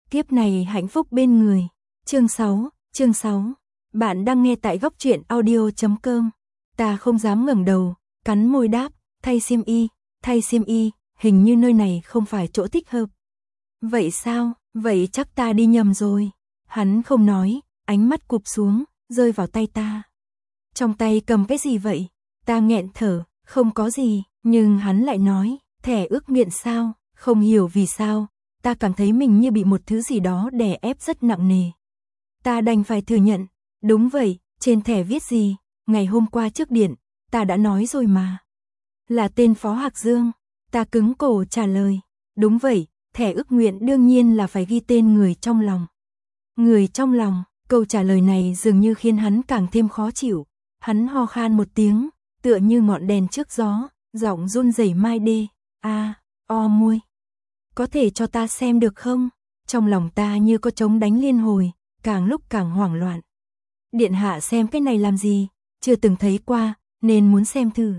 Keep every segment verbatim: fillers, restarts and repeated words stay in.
kiếp này hạnh phúc bên người. Chương sáu, chương sáu. Bạn đang nghe tại góc truyện audio chấm com. Ta không dám ngẩng đầu, cắn môi đáp, thay xiêm y, thay xiêm y, hình như nơi này không phải chỗ thích hợp. Vậy sao, vậy chắc ta đi nhầm rồi. Hắn không nói, ánh mắt cụp xuống, rơi vào tay ta. Trong tay cầm cái gì vậy? Ta nghẹn thở, không có gì, nhưng hắn lại nói, thẻ ước nguyện sao, không hiểu vì sao, ta cảm thấy mình như bị một thứ gì đó đè ép rất nặng nề. Ta đành phải thừa nhận, đúng vậy, trên thẻ viết gì, ngày hôm qua trước điện, ta đã nói rồi mà. Là tên Phó Hạc Dương, ta cứng cổ trả lời, đúng vậy, thẻ ước nguyện đương nhiên là phải ghi tên người trong lòng. Người trong lòng, câu trả lời này dường như khiến hắn càng thêm khó chịu, hắn ho khan một tiếng, tựa như ngọn đèn trước gió, giọng run rẩy mai đê, a, o môi. Có thể cho ta xem được không? Trong lòng ta như có trống đánh liên hồi, càng lúc càng hoảng loạn. Điện hạ xem cái này làm gì, chưa từng thấy qua, nên muốn xem thử.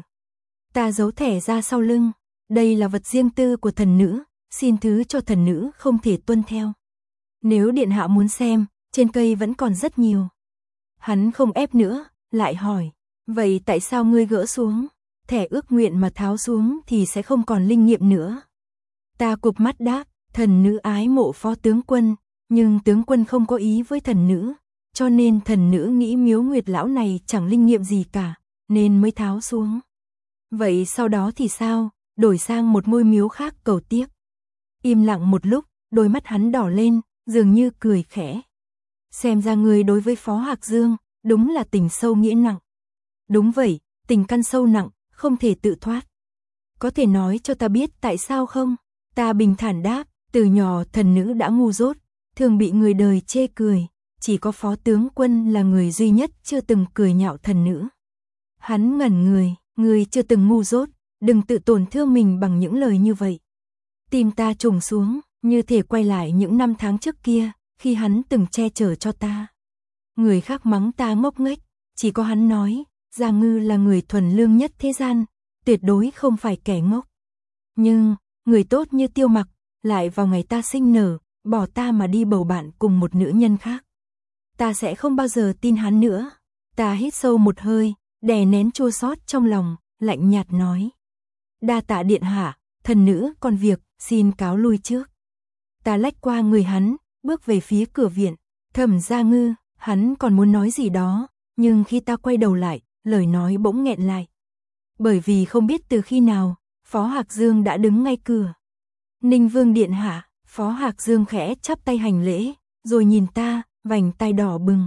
Ta giấu thẻ ra sau lưng, đây là vật riêng tư của thần nữ, xin thứ cho thần nữ không thể tuân theo. Nếu điện hạ muốn xem, trên cây vẫn còn rất nhiều. Hắn không ép nữa, lại hỏi, vậy tại sao ngươi gỡ xuống? Thẻ ước nguyện mà tháo xuống thì sẽ không còn linh nghiệm nữa. Ta cụp mắt đáp, thần nữ ái mộ Phó tướng quân, nhưng tướng quân không có ý với thần nữ, cho nên thần nữ nghĩ miếu Nguyệt lão này chẳng linh nghiệm gì cả, nên mới tháo xuống. Vậy sau đó thì sao? Đổi sang một ngôi miếu khác cầu tiếc. Im lặng một lúc, đôi mắt hắn đỏ lên, dường như cười khẽ. Xem ra người đối với Phó Hạc Dương, đúng là tình sâu nghĩa nặng. Đúng vậy, tình căn sâu nặng, không thể tự thoát. Có thể nói cho ta biết tại sao không? Ta bình thản đáp, từ nhỏ thần nữ đã ngu dốt, thường bị người đời chê cười, chỉ có Phó tướng quân là người duy nhất chưa từng cười nhạo thần nữ. Hắn ngẩn người, người chưa từng ngu dốt, đừng tự tổn thương mình bằng những lời như vậy. Tim ta trùng xuống, như thể quay lại những năm tháng trước kia, khi hắn từng che chở cho ta. Người khác mắng ta ngốc nghếch, chỉ có hắn nói, Gia Ngư là người thuần lương nhất thế gian, tuyệt đối không phải kẻ ngốc. Nhưng, người tốt như Tiêu Mặc, lại vào ngày ta sinh nở, bỏ ta mà đi bầu bạn cùng một nữ nhân khác. Ta sẽ không bao giờ tin hắn nữa. Ta hít sâu một hơi, đè nén chua xót trong lòng, lạnh nhạt nói. Đa tạ điện hạ, thần nữ còn việc, xin cáo lui trước. Ta lách qua người hắn, bước về phía cửa viện. Thẩm Gia Ngư, hắn còn muốn nói gì đó, nhưng khi ta quay đầu lại, lời nói bỗng nghẹn lại. Bởi vì không biết từ khi nào, Phó Hạc Dương đã đứng ngay cửa. Ninh Vương điện hạ, Phó Hạc Dương khẽ chắp tay hành lễ, rồi nhìn ta, vành tai đỏ bừng.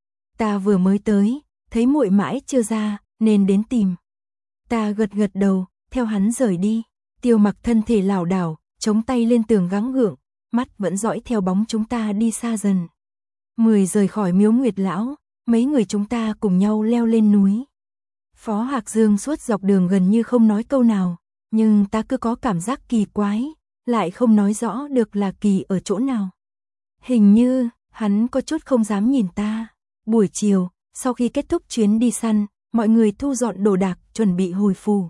Ta vừa mới tới, thấy muội mãi chưa ra, nên đến tìm. Ta gật gật đầu, theo hắn rời đi. Tiêu Mặc thân thể lảo đảo, chống tay lên tường gắng gượng, mắt vẫn dõi theo bóng chúng ta đi xa dần. Mười rời khỏi miếu Nguyệt lão, mấy người chúng ta cùng nhau leo lên núi. Phó Hạc Dương suốt dọc đường gần như không nói câu nào, nhưng ta cứ có cảm giác kỳ quái, lại không nói rõ được là kỳ ở chỗ nào. Hình như, hắn có chút không dám nhìn ta. Buổi chiều, sau khi kết thúc chuyến đi săn, mọi người thu dọn đồ đạc, chuẩn bị hồi phù.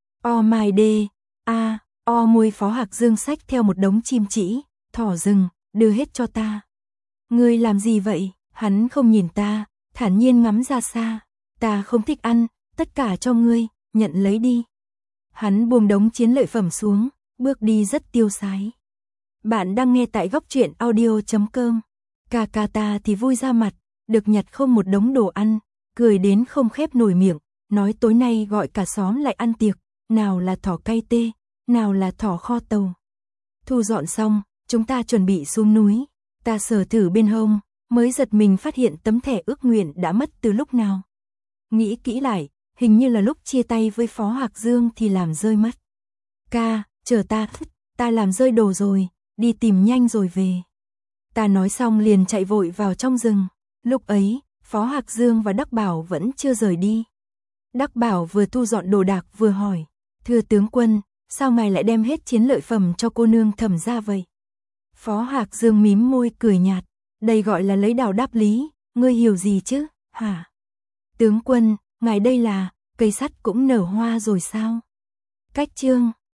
O mai đê, a, o môi Phó Hạc Dương xách theo một đống chim chỉ, thỏ rừng, đưa hết cho ta. Ngươi làm gì vậy? Hắn không nhìn ta, thản nhiên ngắm ra xa. Ta không thích ăn, tất cả cho ngươi, nhận lấy đi. Hắn buông đống chiến lợi phẩm xuống, bước đi rất tiêu sái. Bạn đang nghe tại góc truyện audio chấm com. Cà cà ta thì vui ra mặt, được nhặt không một đống đồ ăn, cười đến không khép nổi miệng, nói tối nay gọi cả xóm lại ăn tiệc, nào là thỏ cay tê, nào là thỏ kho tàu. Thu dọn xong, chúng ta chuẩn bị xuống núi, ta sờ thử bên hông, mới giật mình phát hiện tấm thẻ ước nguyện đã mất từ lúc nào. Nghĩ kỹ lại, hình như là lúc chia tay với Phó Hạc Dương thì làm rơi mất. Ca, chờ ta, ta làm rơi đồ rồi, đi tìm nhanh rồi về. Ta nói xong liền chạy vội vào trong rừng. Lúc ấy, Phó Hạc Dương và Đắc Bảo vẫn chưa rời đi. Đắc Bảo vừa thu dọn đồ đạc vừa hỏi, thưa tướng quân, sao ngài lại đem hết chiến lợi phẩm cho cô nương Thẩm gia vậy? Phó Hạc Dương mím môi cười nhạt, đây gọi là lấy đào đáp lý, ngươi hiểu gì chứ, hả? Tướng quân, ngài đây là, cây sắt cũng nở hoa rồi sao? Cách chương